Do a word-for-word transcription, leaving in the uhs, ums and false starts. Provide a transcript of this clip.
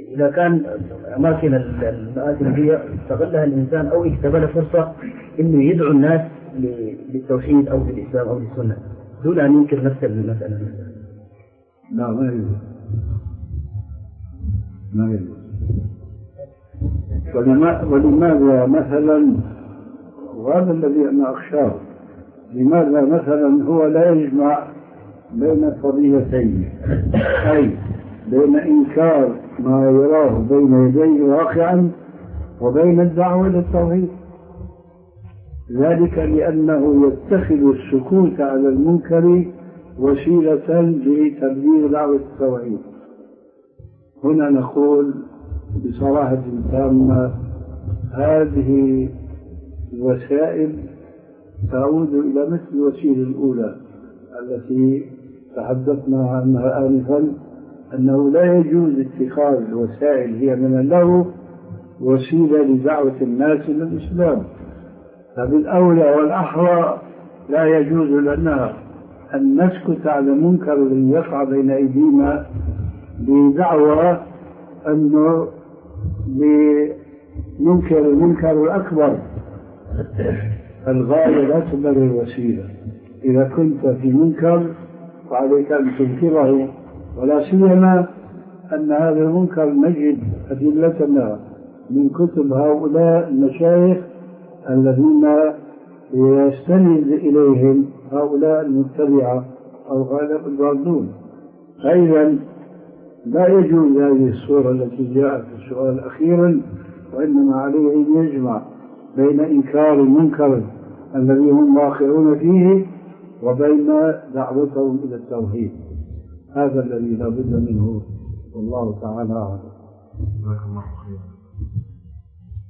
إذا كان أماكن المآثم هي استغلها الإنسان أو اكتبل فرصة إنه يدعو الناس للتوحيد أو للإسلام أو للسنة دون أن ينكر نفس المسألة. لا ما يجوز ما يجوز. ولماذا مثلا، وهذا الذي أنا أخشاه، لماذا مثلا هو لا يجمع بين القضيتين، أي بين إنكار ما يراه بين يديه واقعا وبين الدعوة للتوحيد؟ ذلك لأنه يتخذ السكوت على المنكر وسيلة لتبليغ دعوة التوحيد. هنا نقول بصراحة تامة هذه الوسائل تعود إلى مثل الوسيلة الأولى التي تحدثنا عنها آنفا، أنه لا يجوز اتخاذ الوسائل هي من اللهو وسيلة لدعوة الناس إلى الإسلام. فبالأولى والأحرى لا يجوز لنا أن نسكت على منكر يقع بين أيدينا بدعوى أنه بمنكر المنكر الأكبر. الغاية لا تبرر الوسيلة. إذا كنت في منكر فعليك أن تنكره، ولا سيما أن هذا المنكر نجد أدلتنا من كتب هؤلاء المشايخ الذين يستند إليهم هؤلاء المتبعة أو غالب الضالون. فإذا لا يجوز هذه الصورة التي جاءت في السؤال أخيرا، وإنما عليه أن يجمع بين إنكار المنكر الذي هم واقعون فيه وبين دعوتهم إلى التوحيد. هذا الذي لا بد منه، والله تعالى أعلم. جزاك الله خيرا.